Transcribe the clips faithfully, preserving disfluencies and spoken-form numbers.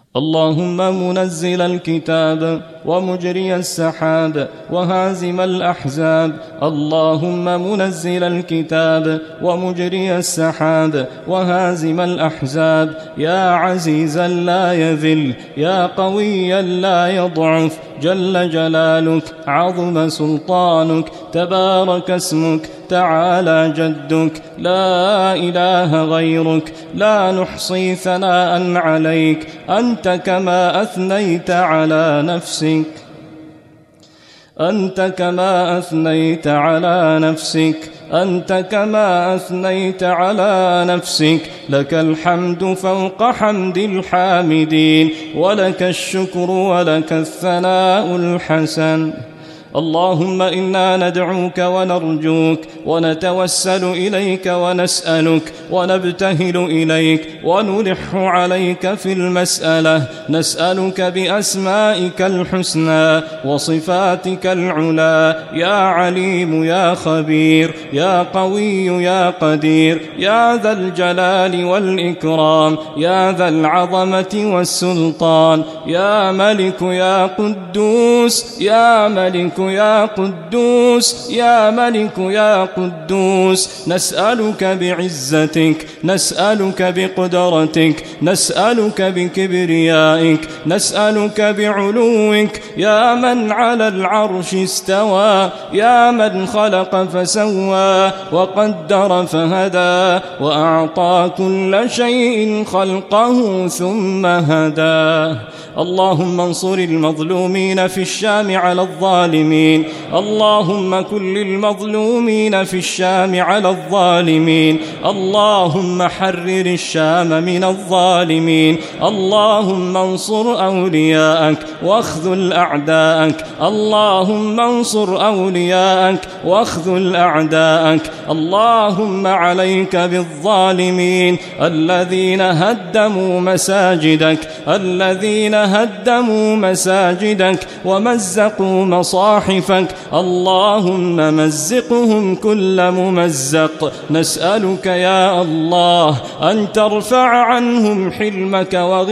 اللهم منزل الكتاب ومجري السحاب وهازم الأحزاب اللهم منزل الكتاب ومجري السحاب وهازم الأحزاب يا عزيزا لا يذل يا قويا لا يضعف جل جلالك عظم سلطانك تبارك اسمك تعالى جدك لا إله غيرك لا نحصي ثناء عليك أنت كما أثنيت على نفسك أنت كما أثنيت على نفسك أنت كما أثنيت على نفسك لك الحمد فوق حمد الحامدين ولك الشكر ولك الثناء الحسن اللهم إنا ندعوك ونرجوك ونتوسل إليك ونسألك ونبتهل إليك ونلح عليك في المسألة نسألك بأسمائك الحسنى وصفاتك العلى يا عليم يا خبير يا قوي يا قدير يا ذا الجلال والإكرام يا ذا العظمة والسلطان يا ملك يا قدوس يا ملك يا قدوس يا ملك يا قدوس نسألك بعزتك نسألك بقدرتك نسألك بكبريائك نسألك بعلوك يا من على العرش استوى يا من خلق فسوى وقدر فهدى وأعطى كل شيء خلقه ثم هداه اللهم انصر المظلومين في الشام على الظالمين اللهم كن للمظلومين في الشام على الظالمين اللهم حرر الشام من الظالمين اللهم انصر أولياءك واخذل أعداءك اللهم انصر أولياءك واخذل أعداءك اللهم عليك بالظالمين الذين هدموا مساجدك الذين هدموا مساجدك ومزقوا مصاحفك اللهم مزقهم كل ممزق نسألك يا الله أن ترفع عنهم حلمك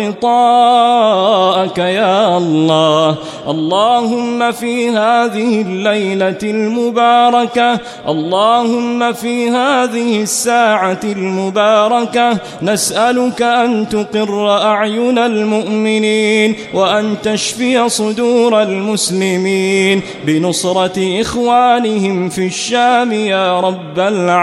وغطاءك يا الله اللهم في هذه الليلة المباركة اللهم في هذه الساعة المباركة نسألك أن تقر أعين المؤمنين وأن تشفي صدور المسلمين بنصرة إخوانهم في الشام يا رب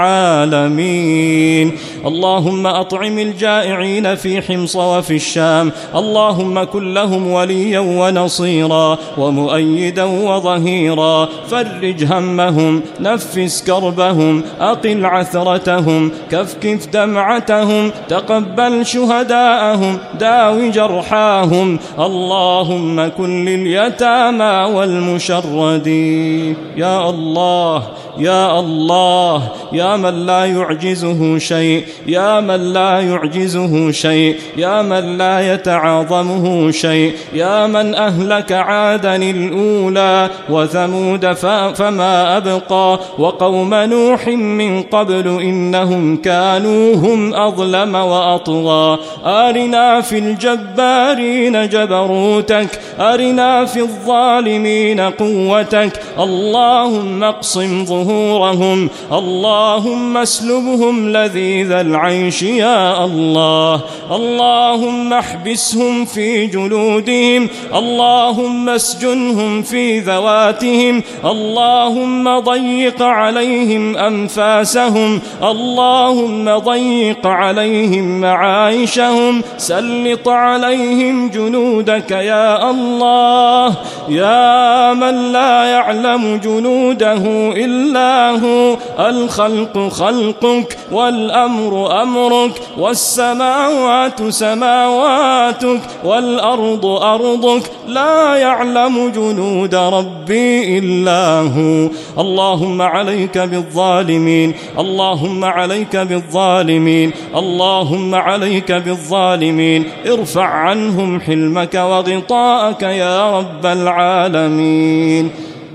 العالمين اللهم أطعم الجائعين في حمص وفي الشام اللهم كن لهم وليا ونصيرا ومؤيدا وظهيرا فرج همهم نفس كربهم أقل عثرتهم كفكف دمعتهم تقبل شهداءهم داوي جرحاهم اللهم كن لليتامى والمشردين يا الله يا الله يا من لا يعجزه شيء يا من لا يعجزه شيء يا من لا يتعاظمه شيء يا من أهلك عادا الأولى وثمود فما أبقى وقوم نوح من قبل إنهم كانوا هم أظلم وأطغى أرنا في الجبارين جبروتك أرنا في الظالمين قوتك اللهم اقصم ظهورهم اللهم اسلبهم لذيذ العيش يا الله اللهم احبسهم في جلودهم اللهم اسجنهم في ذواتهم اللهم ضيق عليهم أنفاسهم اللهم ضيق عليهم معايشهم سلط عليهم جنودك يا الله يا من لا يعلم جنوده إلا هو الخلق خلقك والأمر أمرك والسماوات سماواتك والأرض أرضك لا يعلم جنود ربي إلا هو اللهم عليك بالظالمين اللهم عليك بالظالمين اللهم عليك بالظالمين ارفع عنهم حلمك وغطاءك يا رب العالمين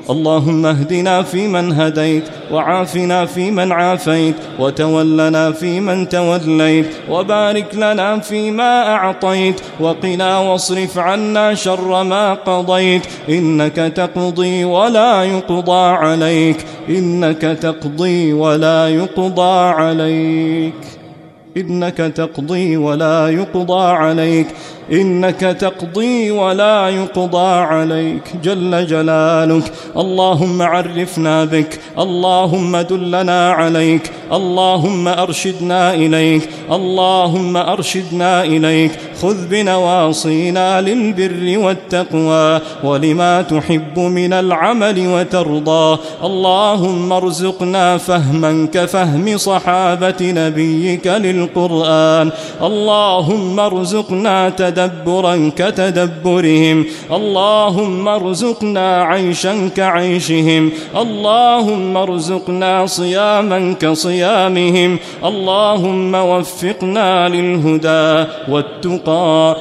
اللهم اهدنا فيمن هديت، وعافنا فيمن عافيت، وتولنا فيمن توليت، وبارك لنا فيما أعطيت، وقنا واصرف عنا شر ما قضيت، إنك تقضي ولا يقضى عليك، إنك تقضي ولا يقضى عليك، إنك تقضي ولا يقضى عليك، إنك تقضي ولا يقضى عليك جل جلالك. اللهم عرفنا بك، اللهم دلنا عليك، اللهم أرشدنا إليك، اللهم أرشدنا إليك. خذ بنواصينا للبر والتقوى ولما تحب من العمل وترضى. اللهم ارزقنا فهما كفهم صحابة نبيك للقرآن، اللهم ارزقنا تدبرا كتدبرهم، اللهم ارزقنا عيشا كعيشهم، اللهم ارزقنا صياما كصيامهم، اللهم وفقنا للهدى والتقى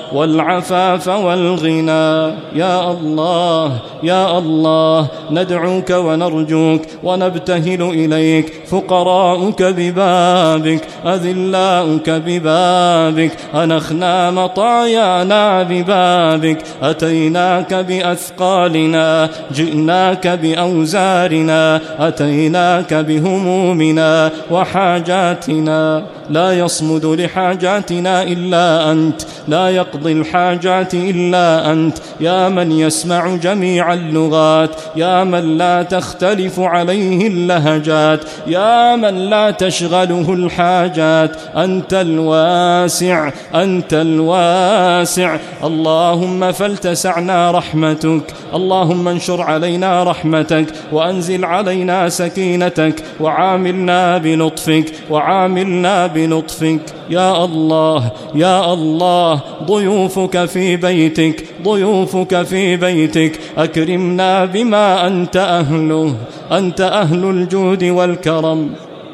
والعفاف والغنى. يا الله يا الله، ندعوك ونرجوك ونبتهل إليك، فقراؤك ببابك، أذلاؤك ببابك، أنخنا مطايانا ببابك، أتيناك بأثقالنا، جئناك بأوزارنا، أتيناك بهمومنا وحاجاتنا. لا يصمد لحاجاتنا إلا أنت، لا يقضي الحاجات إلا أنت، يا من يسمع جميع اللغات، يا من لا تختلف عليه اللهجات، يا من لا تشغله الحاجات. أنت الواسع، أنت الواسع. اللهم فلتسعنا رحمتك، اللهم انشر علينا رحمتك، وأنزل علينا سكينتك، وعاملنا بلطفك، وعاملنا بلطفك. يا الله يا الله، ضيوفك في بيتك، ضيوفك في بيتك، أكرمنا بما أنت أهله، أنت أهل الجود والكرم.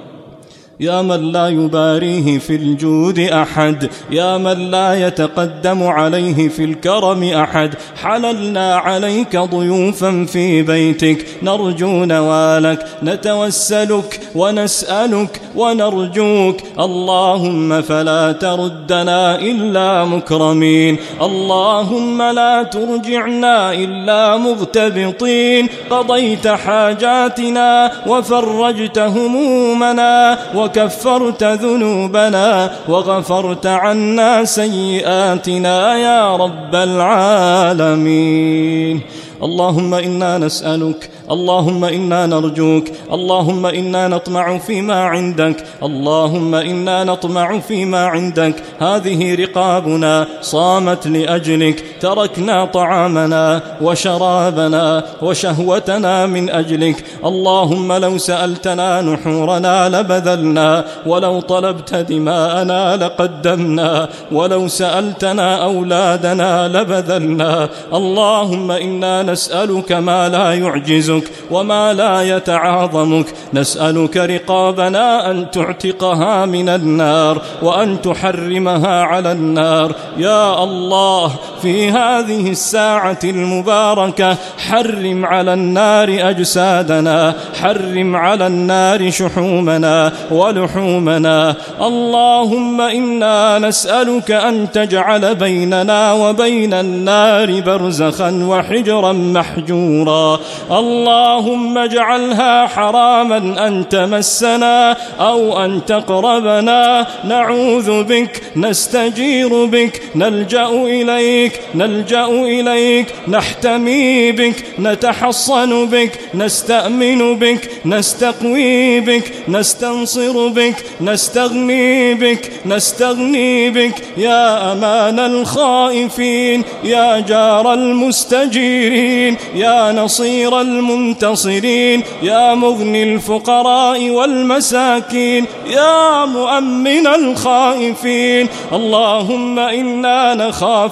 يا من لا يباريه في الجود أحد، يا من لا يتقدم عليه في الكرم أحد، حللنا عليك ضيوفا في بيتك، نرجو نوالك، نتوسلك ونسألك ونرجوك. اللهم فلا تردنا إلا مكرمين، اللهم لا ترجعنا إلا مغتبطين. قضيت حاجاتنا وفرجت همومنا وكفرت ذنوبنا وغفرت عنا سيئاتنا يا رب العالمين. اللهم إنا نسألك، اللهم إنا نرجوك، اللهم إنا نطمع فيما عندك، اللهم إنا نطمع فيما عندك. هذه رقابنا صامت لأجلك، تركنا طعامنا وشرابنا وشهوتنا من أجلك. اللهم لو سألتنا نحورنا لبذلنا، ولو طلبت دماءنا لقدمنا، ولو سألتنا أولادنا لبذلنا. اللهم إنا نسألك ما لا يعجزك وما لا يتعاظمك، نسألك رقابنا أن تعتقها من النار وأن تحرمها على النار. يا الله، في هذه الساعة المباركة حرم على النار أجسادنا، حرم على النار شحومنا ولحومنا. اللهم إنا نسألك أن تجعل بيننا وبين النار برزخا وحجرا محجورا. اللهم اجعلها حراما أن تمسنا أو أن تقربنا. نعوذ بك، نستجير بك، نلجأ إليك، نلجأ إليك، نحتمي بك، نتحصن بك، نستأمن بك، نستقوي بك، نستنصر بك، نستغني بك، نستغني بك. يا أمان الخائفين، يا جار المستجيرين، يا نصير المنتصرين، يا مغني الفقراء والمساكين، يا مؤمن الخائفين. اللهم إنا نخاف من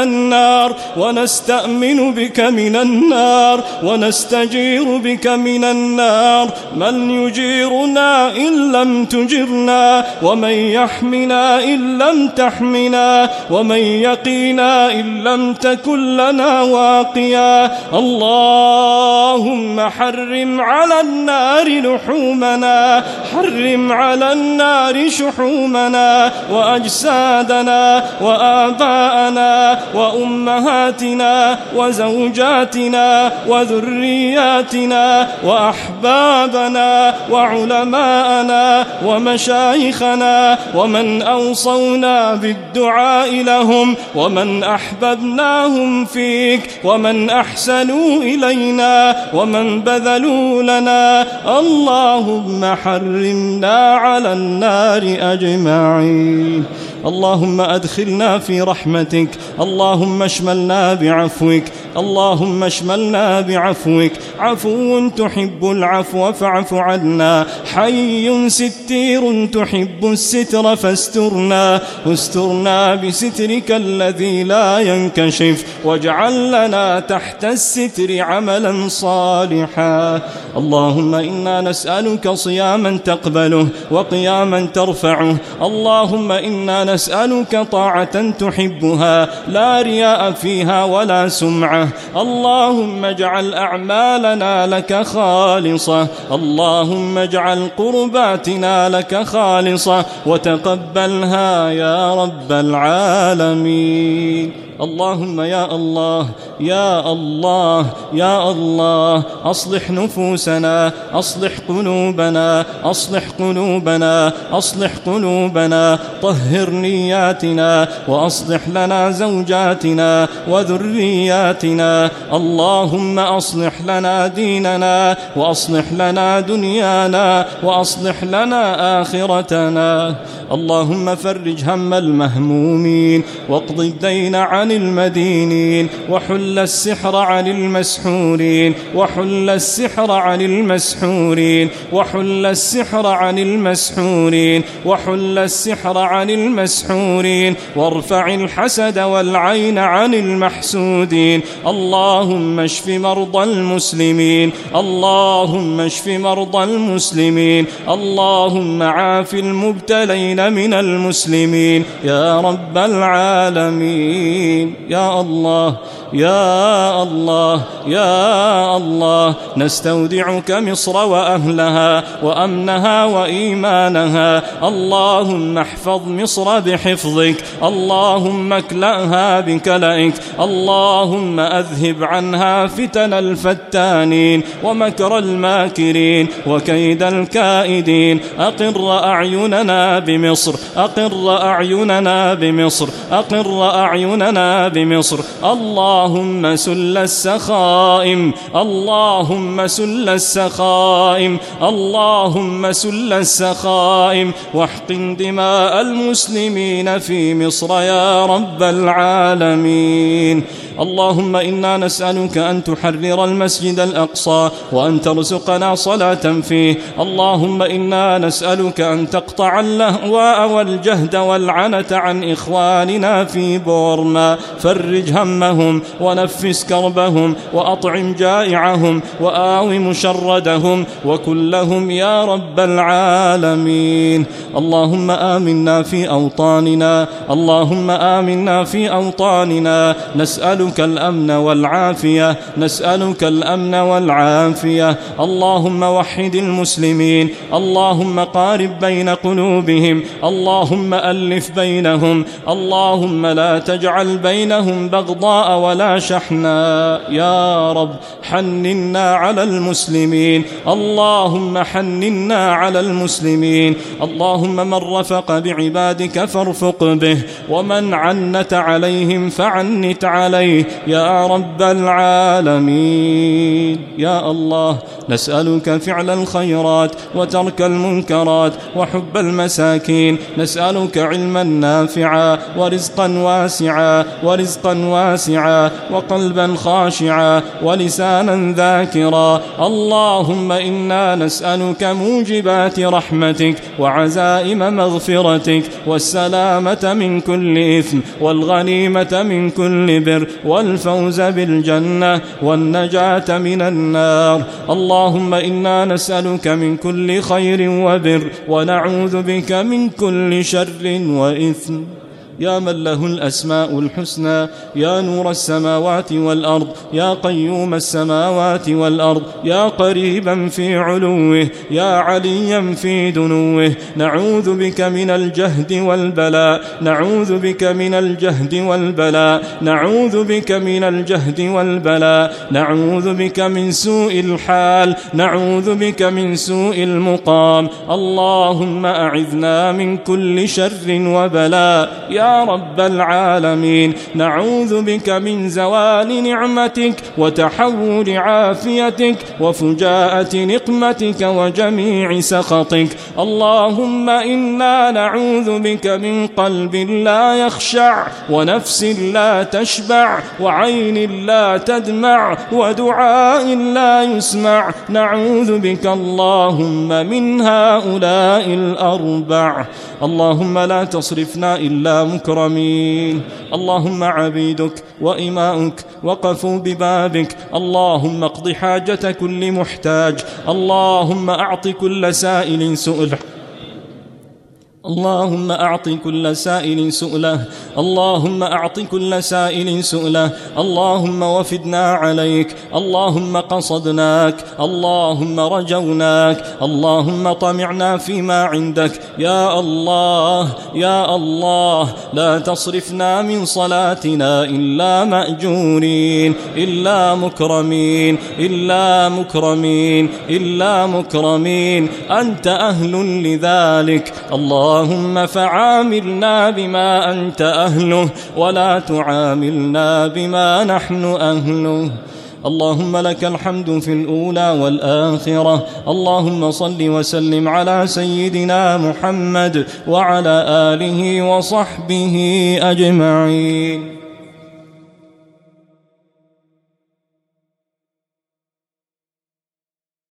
النار ونستأمن بك من النار ونستجير بك من النار. من يجيرنا إن لم تجرنا ومن يحمنا إن لم تحمنا ومن يقينا إن لم تكن لنا واقيا. اللهم حرم على النار لحومنا، حرم على النار شحومنا وأجسادنا وآباءنا وأمهاتنا وزوجاتنا وذرياتنا وأحبابنا وعلماءنا ومشايخنا ومن أوصونا بالدعاء لهم ومن أحببناهم فيك ومن أحسنوا إلينا ومن بذلوا لنا. اللهم حرمنا على النار أجمعين. اللهم أدخلنا في رحمتك، اللهم اشملنا بعفوك، اللهم اشملنا بعفوك. عفو تحب العفو فاعف عنا، حي ستير تحب الستر فاسترنا، استرنا بسترك الذي لا ينكشف، واجعل لنا تحت الستر عملا صالحا. اللهم إنا نسألك صياما تقبله وقياما ترفعه. اللهم إنا نسألك طاعة تحبها لا رياء فيها ولا سمعة. اللهم اجعل أعمالنا لك خالصة، اللهم اجعل قرباتنا لك خالصة وتقبلها يا رب العالمين. اللهم يا الله يا الله يا الله أصلح نفوسنا، أصلح قلوبنا، أصلح قلوبنا، أصلح قلوبنا، طهر نياتنا وأصلح لنا زوجاتنا وذرياتنا. اللهم أصلح لنا ديننا وأصلح لنا دنيانا وأصلح لنا آخرتنا. اللهم فرج هم المهمومين واقض الدين عن المدينين وحل السحر عن المسحورين وحل السحر عن المسحورين وحل السحر عن المسحورين وحل السحر عن المسحورين وارفع الحسد والعين عن المحسودين. اللهم اشف مرضى المسلمين، اللهم اشف مرضى المسلمين، اللهم عاف المبتلين من المسلمين يا رب العالمين. يا الله يا الله يا الله نستودعك مصر وأهلها وأمنها وإيمانها. اللهم احفظ مصر بحفظك، اللهم اكلأها بكلئك، اللهم أذهب عنها فتن الفتانين ومكر الماكرين وكيد الكائدين. أقر أعيننا بمصر، أقر أعيننا بمصر، أقر أعيننا بمصر. اللهم سل السخائم، اللهم سل السخائم، اللهم سل السخائم واحقن دماء المسلمين في مصر يا رب العالمين. اللهم إنا نسألك أن تحرر المسجد الأقصى وأن ترزقنا صلاة فيه. اللهم إنا نسألك أن تقطع اللهواء والجهد والعنة عن إخواننا في بورما. فرج همهم ونفس كربهم وأطعم جائعهم وآو مشردهم وكن لهم يا رب العالمين. اللهم آمنا في أوطاننا، اللهم آمنا في أوطاننا. نسألك الأمن والعافية، نسألك الأمن والعافية. اللهم وحد المسلمين، اللهم قارب بين قلوبهم، اللهم ألف بينهم، اللهم لا تجعل بينهم بغضاء ولا شحنا. يا رب حننا على المسلمين، اللهم حننا على المسلمين. اللهم من رفق بعبادك فارفق به، ومن عنت عليهم فعنت عليه يا رب العالمين. يا الله نسألك فعل الخيرات وترك المنكرات وحب المساكين. نسألك علما نافعا ورزقا واسعا ورزقا واسعا وقلبا خاشعا ولسانا ذاكرا. اللهم إنا نسألك موجبات رحمتك وعزائم مغفرتك والسلامة من كل إثم والغنيمة من كل بر والفوز بالجنة والنجاة من النار. اللهم إنا نسألك من كل خير وبر ونعوذ بك من كل شر وإثم. يا من له الأسماء الحسنى، يا نور السماوات والأرض، يا قيوم السماوات والأرض، يا قريبا في علوه، يا عليا في دنوه، نعوذ بك من الجهد والبلاء، نعوذ بك من الجهد والبلاء، نعوذ بك من الجهد والبلاء، نعوذ بك من سوء الحال، نعوذ بك من سوء المقام. اللهم أعذنا من كل شر وبلاء يا يا رب العالمين. نعوذ بك من زوال نعمتك وتحول عافيتك وفجاءة نقمتك وجميع سخطك. اللهم إنا نعوذ بك من قلب لا يخشع ونفس لا تشبع وعين لا تدمع ودعاء لا يسمع. نعوذ بك اللهم من هؤلاء الأربع. اللهم لا تصرفنا إلا مكرمين. اللهم عبيدك وإماؤك وقفوا ببابك. اللهم اقض حاجة كل محتاج. اللهم أعط كل سائل سؤله. اللهم أعط كل سائل سؤله. اللهم أعط كل سائل سؤله. اللهم وفدنا عليك. اللهم قصدناك. اللهم رجوناك. اللهم طمعنا فيما عندك. يا الله يا الله لا تصرفنا من صلاتنا إلا مأجورين إلا مكرمين إلا مكرمين إلا مكرمين. أنت أهل لذلك. اللهم فعاملنا بما أنت أهله ولا تعاملنا بما نحن أهله. اللهم لك الحمد في الأولى والآخرة. اللهم صل وسلم على سيدنا محمد وعلى آله وصحبه أجمعين.